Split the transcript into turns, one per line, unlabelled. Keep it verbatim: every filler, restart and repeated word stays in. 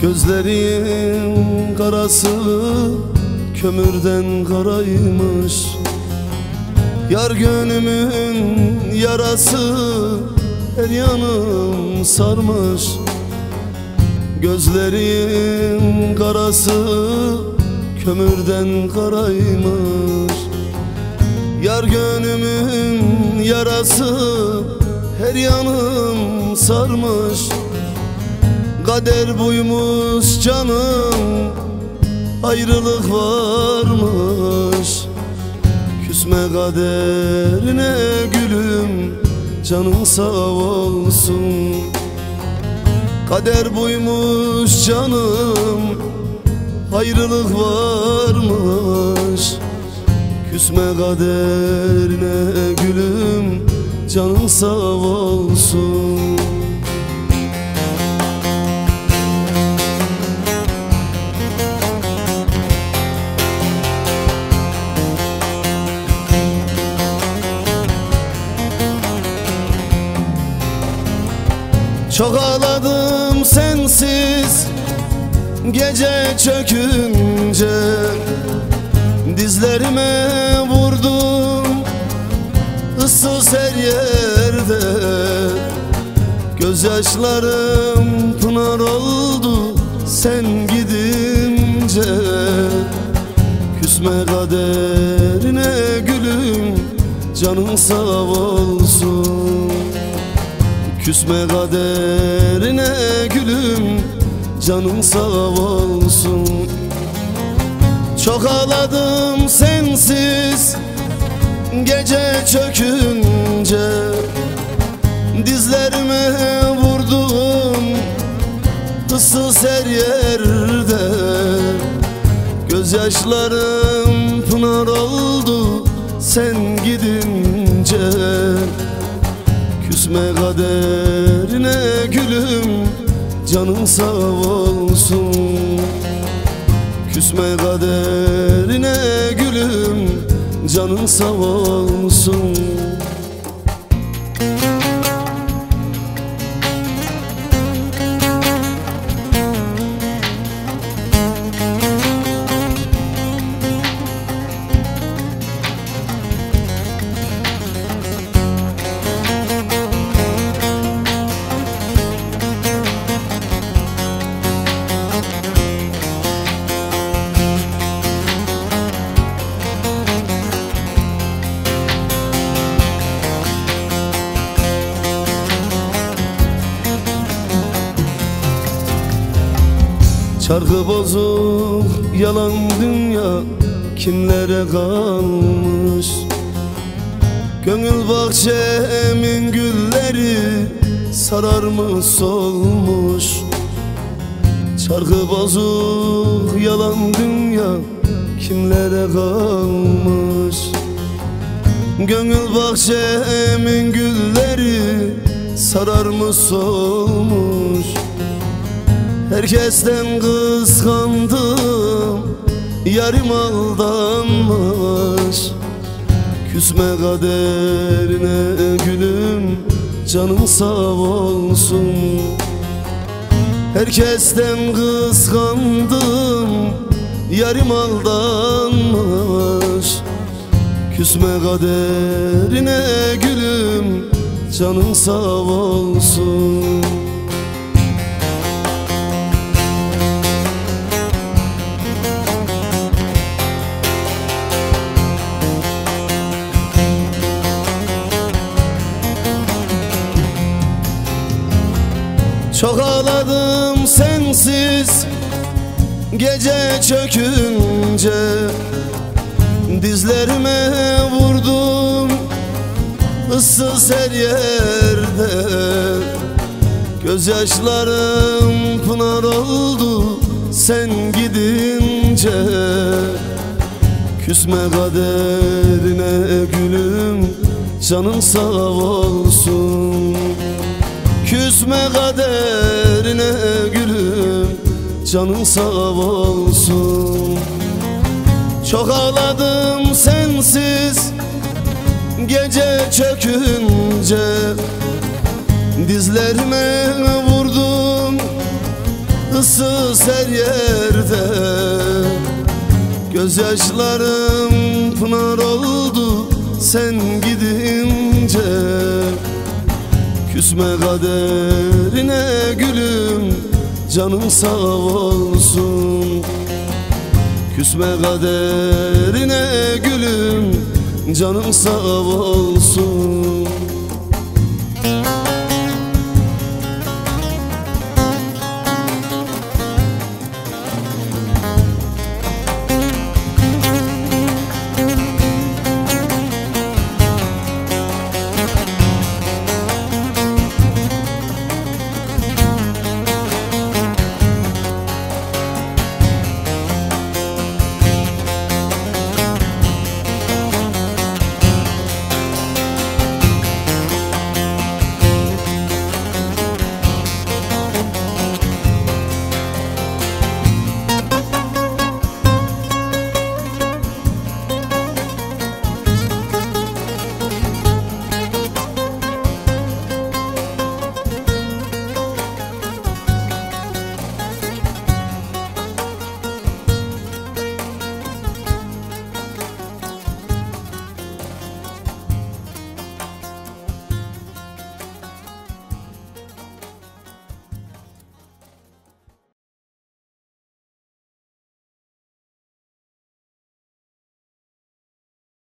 Gözlerin karası kömürden karaymış. Yar gönlümün yarası her yanım sarmış. Gözlerin karası kömürden karaymış. Yar gönlümün yarası her yanım sarmış. Kader buymuş canım, ayrılık varmış. Küsme kaderine gülüm, canın sağ olsun. Kader buymuş canım, ayrılık varmış. Küsme kaderine gülüm, canın sağ olsun. Çok ağladım sensiz gece çökünce. Dizlerime vurdum ıssız her yerde. Gözyaşlarım pınar oldu sen gidince. Küsme kaderine gülüm, canın sağ olsun. Küsme kaderine gülüm, canın sağ olsun. Çok ağladım sensiz gece çökünce. Dizlerime vurdum ıssız her yerde. Gözyaşlarım pınar oldu sen gidince. Küsme kaderine gülüm, canın sağ olsun. Küsme kaderine gülüm, canın sağ olsun. Çarkı bozuk yalan dünya kimlere kalmış? Gönül bahçemin gülleri sararmış solmuş. Çarkı bozuk yalan dünya kimlere kalmış? Gönül bahçemin gülleri sararmış solmuş. Herkesten kıskandım, yarım aldanmış. Küsme kaderine gülüm, canın sağ olsun. Herkesten kıskandım, yarım aldanmış. Küsme kaderine gülüm, canın sağ olsun. Çok ağladım sensiz gece çökünce. Dizlerime vurdum ıssız her yerde. Gözyaşlarım pınar oldu sen gidince. Küsme kaderine gülüm, canın sağ olsun. Küsme kaderine gülüm, canın sağ olsun. Çok ağladım sensiz gece çökünce. Dizlerime vurdum ıssız her yerde. Gözyaşlarım pınar oldu sen gidince. Küsme kaderine gülüm, canın sağ olsun. Küsme kaderine gülüm, canın sağ olsun.